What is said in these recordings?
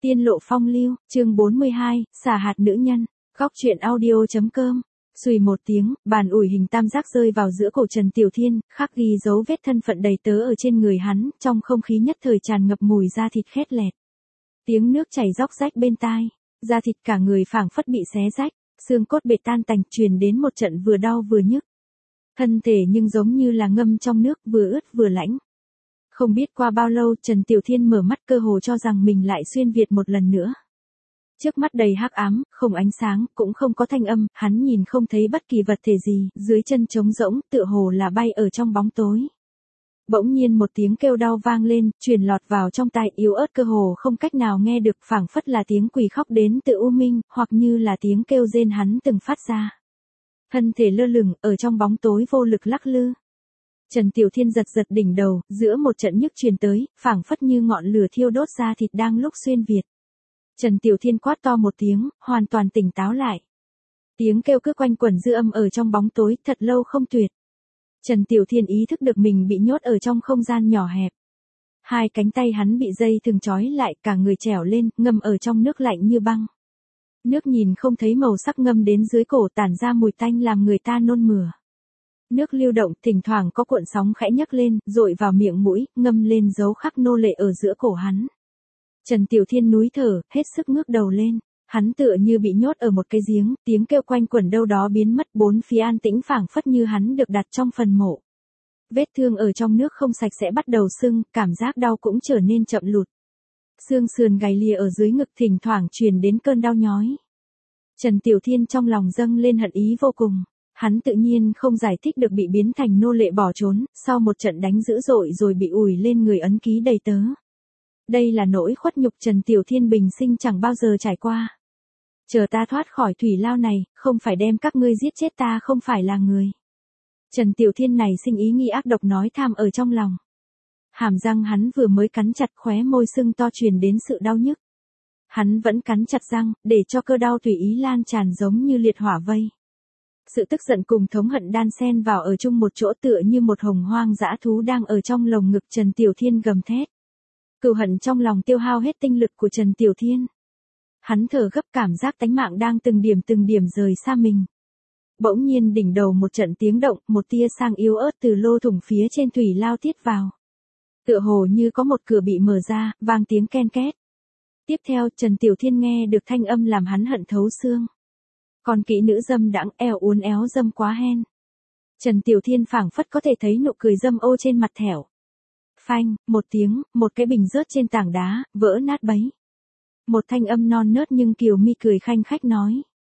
Tiên lộ phong lưu, chương 42, xả hạt nữ nhân, góc truyện audio.com. Xùy một tiếng, bàn ủi hình tam giác rơi vào giữa cổ Trần Tiểu Thiên, khắc ghi dấu vết thân phận đầy tớ ở trên người hắn, trong không khí nhất thời tràn ngập mùi da thịt khét lẹt. Tiếng nước chảy róc rách bên tai, da thịt cả người phảng phất bị xé rách, xương cốt bệt tan tành, truyền đến một trận vừa đau vừa nhức. Thân thể nhưng giống như là ngâm trong nước, vừa ướt vừa lãnh. Không biết qua bao lâu, Trần Tiểu Thiên mở mắt, cơ hồ cho rằng mình lại xuyên Việt một lần nữa. Trước mắt đầy hắc ám, không ánh sáng, cũng không có thanh âm, hắn nhìn không thấy bất kỳ vật thể gì, dưới chân trống rỗng, tựa hồ là bay ở trong bóng tối. Bỗng nhiên một tiếng kêu đau vang lên, truyền lọt vào trong tai, yếu ớt cơ hồ không cách nào nghe được, phảng phất là tiếng quỷ khóc đến từ u minh, hoặc như là tiếng kêu rên hắn từng phát ra. Thân thể lơ lửng, ở trong bóng tối vô lực lắc lư. Trần Tiểu Thiên giật giật đỉnh đầu, giữa một trận nhức truyền tới, phảng phất như ngọn lửa thiêu đốt da thịt đang lúc xuyên Việt. Trần Tiểu Thiên quát to một tiếng, hoàn toàn tỉnh táo lại. Tiếng kêu cứ quanh quẩn dư âm ở trong bóng tối, thật lâu không tuyệt. Trần Tiểu Thiên ý thức được mình bị nhốt ở trong không gian nhỏ hẹp. Hai cánh tay hắn bị dây thừng trói lại, cả người trèo lên, ngâm ở trong nước lạnh như băng. Nước nhìn không thấy màu sắc, ngâm đến dưới cổ tản ra mùi tanh làm người ta nôn mửa. Nước lưu động, thỉnh thoảng có cuộn sóng khẽ nhấc lên, dội vào miệng mũi, ngâm lên dấu khắc nô lệ ở giữa cổ hắn. Trần Tiểu Thiên núi thở, hết sức ngước đầu lên. Hắn tựa như bị nhốt ở một cái giếng, tiếng kêu quanh quẩn đâu đó biến mất, bốn phía an tĩnh phảng phất như hắn được đặt trong phần mộ. Vết thương ở trong nước không sạch sẽ bắt đầu sưng, cảm giác đau cũng trở nên chậm lụt. Xương sườn gầy lìa ở dưới ngực thỉnh thoảng truyền đến cơn đau nhói. Trần Tiểu Thiên trong lòng dâng lên hận ý vô cùng. Hắn tự nhiên không giải thích được bị biến thành nô lệ bỏ trốn, sau một trận đánh dữ dội rồi bị ủi lên người ấn ký đầy tớ. Đây là nỗi khuất nhục Trần Tiểu Thiên bình sinh chẳng bao giờ trải qua. Chờ ta thoát khỏi thủy lao này, không phải đem các ngươi giết chết ta, không phải là người. Trần Tiểu Thiên này sinh ý nghi ác độc nói tham ở trong lòng. Hàm răng hắn vừa mới cắn chặt, khóe môi sưng to truyền đến sự đau nhức. Hắn vẫn cắn chặt răng, để cho cơ đau tùy ý lan tràn giống như liệt hỏa vây. Sự tức giận cùng thống hận đan xen vào ở chung một chỗ, tựa như một hồng hoang dã thú đang ở trong lồng ngực Trần Tiểu Thiên gầm thét. Cừu hận trong lòng tiêu hao hết tinh lực của Trần Tiểu Thiên. Hắn thở gấp, cảm giác tánh mạng đang từng điểm rời xa mình. Bỗng nhiên đỉnh đầu một trận tiếng động, một tia sang yếu ớt từ lỗ thủng phía trên thủy lao tiết vào. Tựa hồ như có một cửa bị mở ra, vang tiếng ken két. Tiếp theo, Trần Tiểu Thiên nghe được thanh âm làm hắn hận thấu xương. Còn kỹ nữ dâm đãng, eo uốn éo dâm quá hen. Trần Tiểu Thiên phảng phất có thể thấy nụ cười dâm ô trên mặt thẻo. Phanh, một tiếng, một cái bình rớt trên tảng đá, vỡ nát bấy. Một thanh âm non nớt nhưng kiều mi cười khanh khách nói.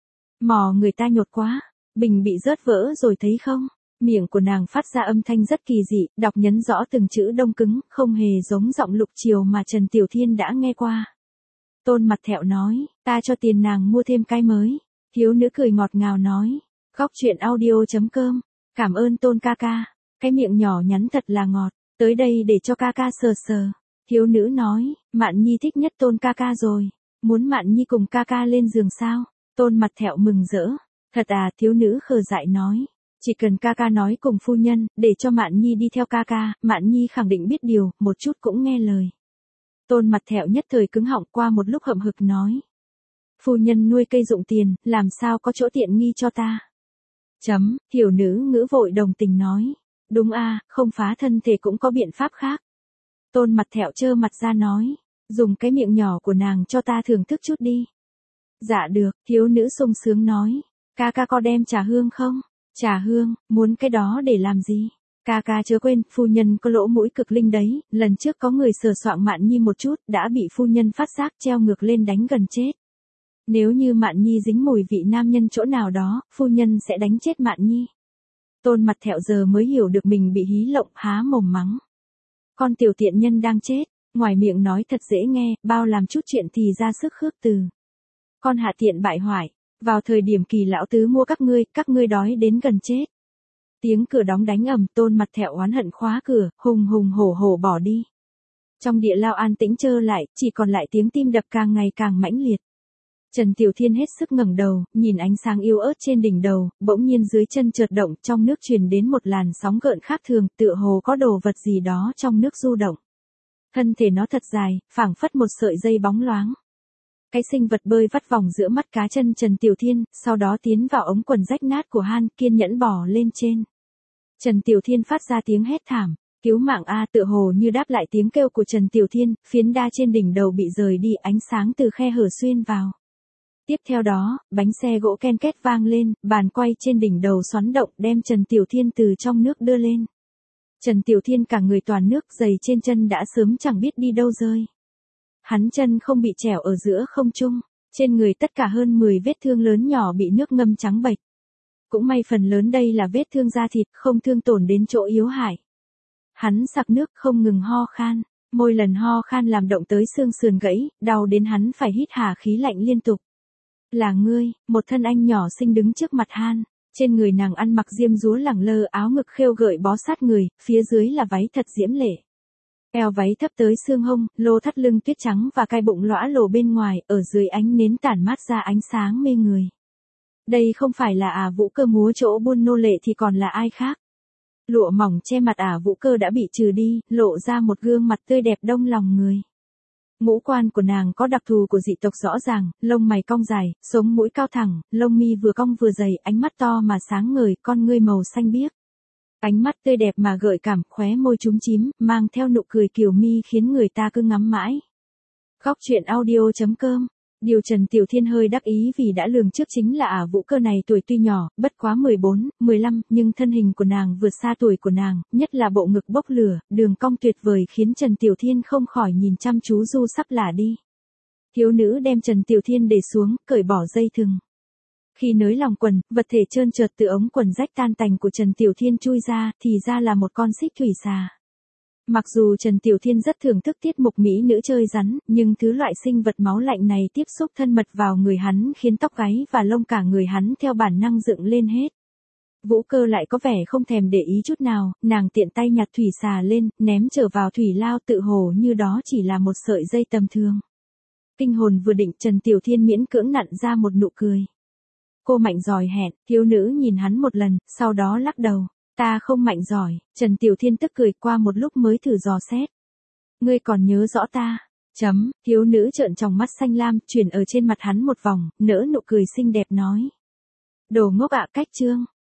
Mò người ta nhột quá, bình bị rớt vỡ rồi thấy không? Miệng của nàng phát ra âm thanh rất kỳ dị, đọc nhấn rõ từng chữ đông cứng, không hề giống giọng Lục Triều mà Trần Tiểu Thiên đã nghe qua. Tôn Mặt Thẹo nói, ta cho tiền nàng mua thêm cái mới. Thiếu nữ cười ngọt ngào nói, góc truyện audio.com, cảm ơn Tôn ca ca, cái miệng nhỏ nhắn thật là ngọt, tới đây để cho ca ca sờ sờ. Thiếu nữ nói, Mạn Nhi thích nhất Tôn ca ca rồi, muốn Mạn Nhi cùng ca ca lên giường sao? Tôn Mặt Thẹo mừng rỡ, thật à? Thiếu nữ khờ dại nói, chỉ cần ca ca nói cùng phu nhân, để cho Mạn Nhi đi theo ca ca, Mạn Nhi khẳng định biết điều, một chút cũng nghe lời. Tôn Mặt Thẹo nhất thời cứng họng, qua một lúc hậm hực nói. Phu nhân nuôi cây dụng tiền, làm sao có chỗ tiện nghi cho ta? Thiểu nữ ngữ vội đồng tình nói. Đúng a, không phá thân thể cũng có biện pháp khác. Tôn Mặt Thẹo trơ mặt ra nói. Dùng cái miệng nhỏ của nàng cho ta thưởng thức chút đi. Dạ được, thiếu nữ sung sướng nói. Ca ca có đem trà hương không? Trà hương, muốn cái đó để làm gì? Ca ca chớ quên, phu nhân có lỗ mũi cực linh đấy, lần trước có người sờ soạng Mạn Nhi một chút, đã bị phu nhân phát giác treo ngược lên đánh gần chết. Nếu như Mạn Nhi dính mùi vị nam nhân chỗ nào đó, phu nhân sẽ đánh chết Mạn Nhi. Tôn Mặt Thẹo giờ mới hiểu được mình bị hí lộng, há mồm mắng. Con tiểu tiện nhân đang chết, ngoài miệng nói thật dễ nghe, bao làm chút chuyện thì ra sức khước từ. Con hạ tiện bại hoại, vào thời điểm kỳ lão tứ mua các ngươi đói đến gần chết. Tiếng cửa đóng đánh ầm, Tôn Mặt Thẹo oán hận khóa cửa, hùng hùng hổ hổ bỏ đi. Trong địa lao an tĩnh trơ lại, chỉ còn lại tiếng tim đập càng ngày càng mãnh liệt. Trần Tiểu Thiên hết sức ngẩng đầu, nhìn ánh sáng yếu ớt trên đỉnh đầu, bỗng nhiên dưới chân chợt động, trong nước truyền đến một làn sóng gợn khác thường, tựa hồ có đồ vật gì đó trong nước du động. Thân thể nó thật dài, phảng phất một sợi dây bóng loáng. Cái sinh vật bơi vắt vòng giữa mắt cá chân Trần Tiểu Thiên, sau đó tiến vào ống quần rách nát của Han, kiên nhẫn bò lên trên. Trần Tiểu Thiên phát ra tiếng hét thảm, cứu mạng a, tựa hồ như đáp lại tiếng kêu của Trần Tiểu Thiên, phiến đa trên đỉnh đầu bị rời đi, ánh sáng từ khe hở xuyên vào. Tiếp theo đó, bánh xe gỗ ken két vang lên, bàn quay trên đỉnh đầu xoắn động đem Trần Tiểu Thiên từ trong nước đưa lên. Trần Tiểu Thiên cả người toàn nước, giày trên chân đã sớm chẳng biết đi đâu rơi. Hắn chân không bị trẻo ở giữa không trung, trên người tất cả hơn 10 vết thương lớn nhỏ bị nước ngâm trắng bệch. Cũng may phần lớn đây là vết thương da thịt, không thương tổn đến chỗ yếu hại. Hắn sặc nước không ngừng ho khan, mỗi lần ho khan làm động tới xương sườn gãy, đau đến hắn phải hít hà khí lạnh liên tục. Là ngươi, một thân anh nhỏ xinh đứng trước mặt Han, trên người nàng ăn mặc diêm dúa lẳng lơ, áo ngực khêu gợi bó sát người, phía dưới là váy thật diễm lệ. Eo váy thấp tới xương hông, lô thắt lưng tuyết trắng và cái bụng lõa lồ bên ngoài, ở dưới ánh nến tản mát ra ánh sáng mê người. Đây không phải là Vũ Cơ múa chỗ buôn nô lệ thì còn là ai khác. Lụa mỏng che mặt Vũ Cơ đã bị trừ đi, lộ ra một gương mặt tươi đẹp đông lòng người. Ngũ quan của nàng có đặc thù của dị tộc rõ ràng, lông mày cong dài, sống mũi cao thẳng, lông mi vừa cong vừa dày, ánh mắt to mà sáng ngời, con ngươi màu xanh biếc. Ánh mắt tươi đẹp mà gợi cảm, khóe môi chúm chím, mang theo nụ cười kiều mi khiến người ta cứ ngắm mãi. Góc truyện audio.com. Điều Trần Tiểu Thiên hơi đắc ý vì đã lường trước chính là Vũ Cơ này tuổi tuy nhỏ, bất quá 14, 15, nhưng thân hình của nàng vượt xa tuổi của nàng, nhất là bộ ngực bốc lửa, đường cong tuyệt vời khiến Trần Tiểu Thiên không khỏi nhìn chăm chú du sắp lả đi. Thiếu nữ đem Trần Tiểu Thiên để xuống, cởi bỏ dây thừng. Khi nới lòng quần, vật thể trơn trượt từ ống quần rách tan tành của Trần Tiểu Thiên chui ra, thì ra là một con xích thủy xà. Mặc dù Trần Tiểu Thiên rất thưởng thức tiết mục mỹ nữ chơi rắn, nhưng thứ loại sinh vật máu lạnh này tiếp xúc thân mật vào người hắn khiến tóc gáy và lông cả người hắn theo bản năng dựng lên hết. Vũ Cơ lại có vẻ không thèm để ý chút nào, nàng tiện tay nhặt thủy xà lên, ném trở vào thủy lao, tự hồ như đó chỉ là một sợi dây tầm thường. Kinh hồn vừa định, Trần Tiểu Thiên miễn cưỡng nặn ra một nụ cười. Cô mạnh giỏi hẹn, thiếu nữ nhìn hắn một lần, sau đó lắc đầu. Ta không mạnh giỏi, Trần Tiểu Thiên tức cười, qua một lúc mới thử dò xét. Ngươi còn nhớ rõ ta? Thiếu nữ trợn tròng mắt xanh lam, chuyển ở trên mặt hắn một vòng, nở nụ cười xinh đẹp nói. Đồ ngốc ạ, cách chương.